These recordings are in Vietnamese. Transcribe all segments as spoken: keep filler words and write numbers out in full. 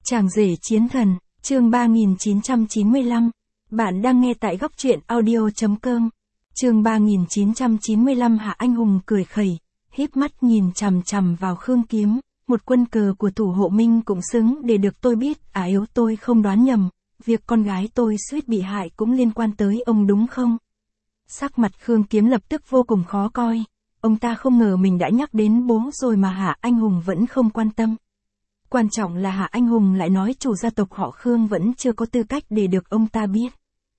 Chàng rể chiến thần, chương ba nghìn chín trăm chín mươi lăm. Bạn đang nghe tại góc truyện audio chấm com. Chương ba nghìn chín trăm chín mươi lăm. Hạ Anh Hùng cười khẩy, híp mắt nhìn chằm chằm vào Khương Kiếm, một quân cờ của thủ hộ Minh cũng xứng để được tôi biết, à yếu tôi không đoán nhầm, việc con gái tôi suýt bị hại cũng liên quan tới ông đúng không? Sắc mặt Khương Kiếm lập tức vô cùng khó coi, ông ta không ngờ mình đã nhắc đến bố rồi mà Hạ Anh Hùng vẫn không quan tâm. Quan trọng là Hạ Anh Hùng lại nói chủ gia tộc họ Khương vẫn chưa có tư cách để được ông ta biết.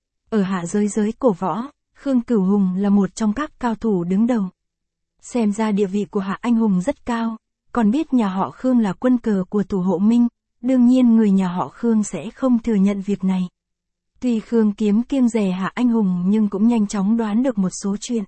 Ở hạ giới giới cổ võ, Khương Cửu Hùng là một trong các cao thủ đứng đầu. Xem ra địa vị của Hạ Anh Hùng rất cao, còn biết nhà họ Khương là quân cờ của thủ hộ Minh, đương nhiên người nhà họ Khương sẽ không thừa nhận việc này. Tuy Khương Kiếm kiêng dè Hạ Anh Hùng nhưng cũng nhanh chóng đoán được một số chuyện.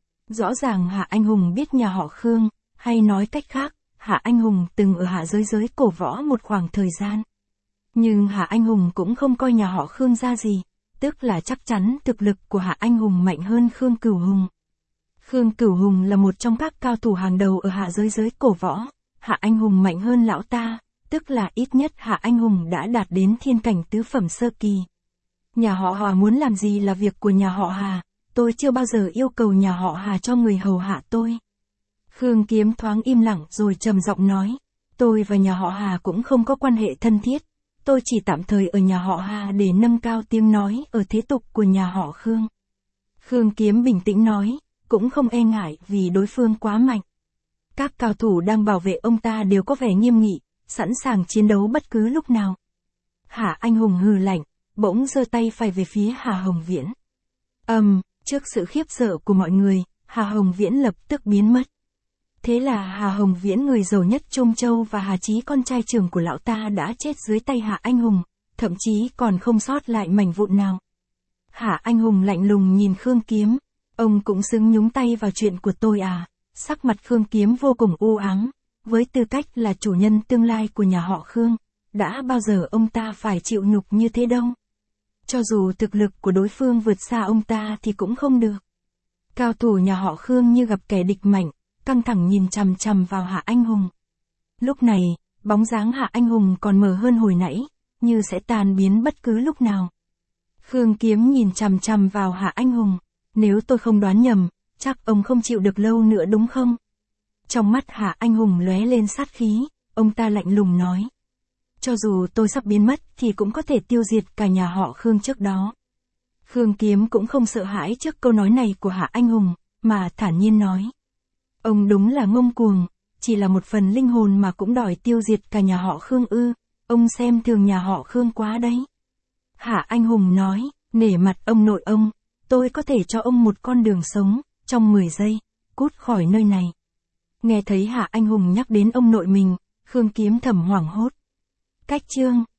Rõ ràng Hạ Anh Hùng biết nhà họ Khương, hay nói cách khác, Hạ Anh Hùng từng ở hạ giới giới cổ võ một khoảng thời gian. Nhưng Hạ Anh Hùng cũng không coi nhà họ Khương ra gì, tức là chắc chắn thực lực của Hạ Anh Hùng mạnh hơn Khương Cửu Hùng. Khương Cửu Hùng là một trong các cao thủ hàng đầu ở hạ giới giới cổ võ, Hạ Anh Hùng mạnh hơn lão ta, tức là ít nhất Hạ Anh Hùng đã đạt đến thiên cảnh tứ phẩm sơ kỳ. Nhà họ Hà muốn làm gì là việc của nhà họ Hà, tôi chưa bao giờ yêu cầu nhà họ Hà cho người hầu hạ tôi. Khương Kiếm thoáng im lặng rồi trầm giọng nói, tôi và nhà họ Hà cũng không có quan hệ thân thiết, tôi chỉ tạm thời ở nhà họ Hà để nâng cao tiếng nói ở thế tục của nhà họ Khương. Khương Kiếm bình tĩnh nói, cũng không e ngại vì đối phương quá mạnh. Các cao thủ đang bảo vệ ông ta đều có vẻ nghiêm nghị, sẵn sàng chiến đấu bất cứ lúc nào. Hạ Anh Hùng hừ lạnh, bỗng giơ tay phải về phía Hà Hồng Viễn. Ầm, um, trước sự khiếp sợ của mọi người, Hà Hồng Viễn lập tức biến mất. Thế là Hà Hồng Viễn người giàu nhất Trung Châu và Hà Chí con trai trưởng của lão ta đã chết dưới tay Hạ Anh Hùng, thậm chí còn không sót lại mảnh vụn nào. Hạ Anh Hùng lạnh lùng nhìn Khương Kiếm, ông cũng xứng nhúng tay vào chuyện của tôi à? Sắc mặt Khương Kiếm vô cùng u ám, với tư cách là chủ nhân tương lai của nhà họ Khương, đã bao giờ ông ta phải chịu nhục như thế đâu. Cho dù thực lực của đối phương vượt xa ông ta thì cũng không được. Cao thủ nhà họ Khương như gặp kẻ địch mạnh, căng thẳng nhìn chằm chằm vào Hạ Anh Hùng. Lúc này, bóng dáng Hạ Anh Hùng còn mờ hơn hồi nãy, như sẽ tan biến bất cứ lúc nào. Khương Kiếm nhìn chằm chằm vào Hạ Anh Hùng, nếu tôi không đoán nhầm, chắc ông không chịu được lâu nữa đúng không? Trong mắt Hạ Anh Hùng lóe lên sát khí, ông ta lạnh lùng nói. Cho dù tôi sắp biến mất thì cũng có thể tiêu diệt cả nhà họ Khương trước đó. Khương Kiếm cũng không sợ hãi trước câu nói này của Hạ Anh Hùng, mà thản nhiên nói. Ông đúng là ngông cuồng, chỉ là một phần linh hồn mà cũng đòi tiêu diệt cả nhà họ Khương ư, ông xem thường nhà họ Khương quá đấy. Hạ Anh Hùng nói, nể mặt ông nội ông, tôi có thể cho ông một con đường sống, trong mười giây, cút khỏi nơi này. Nghe thấy Hạ Anh Hùng nhắc đến ông nội mình, Khương Kiếm thầm hoảng hốt. Cách chương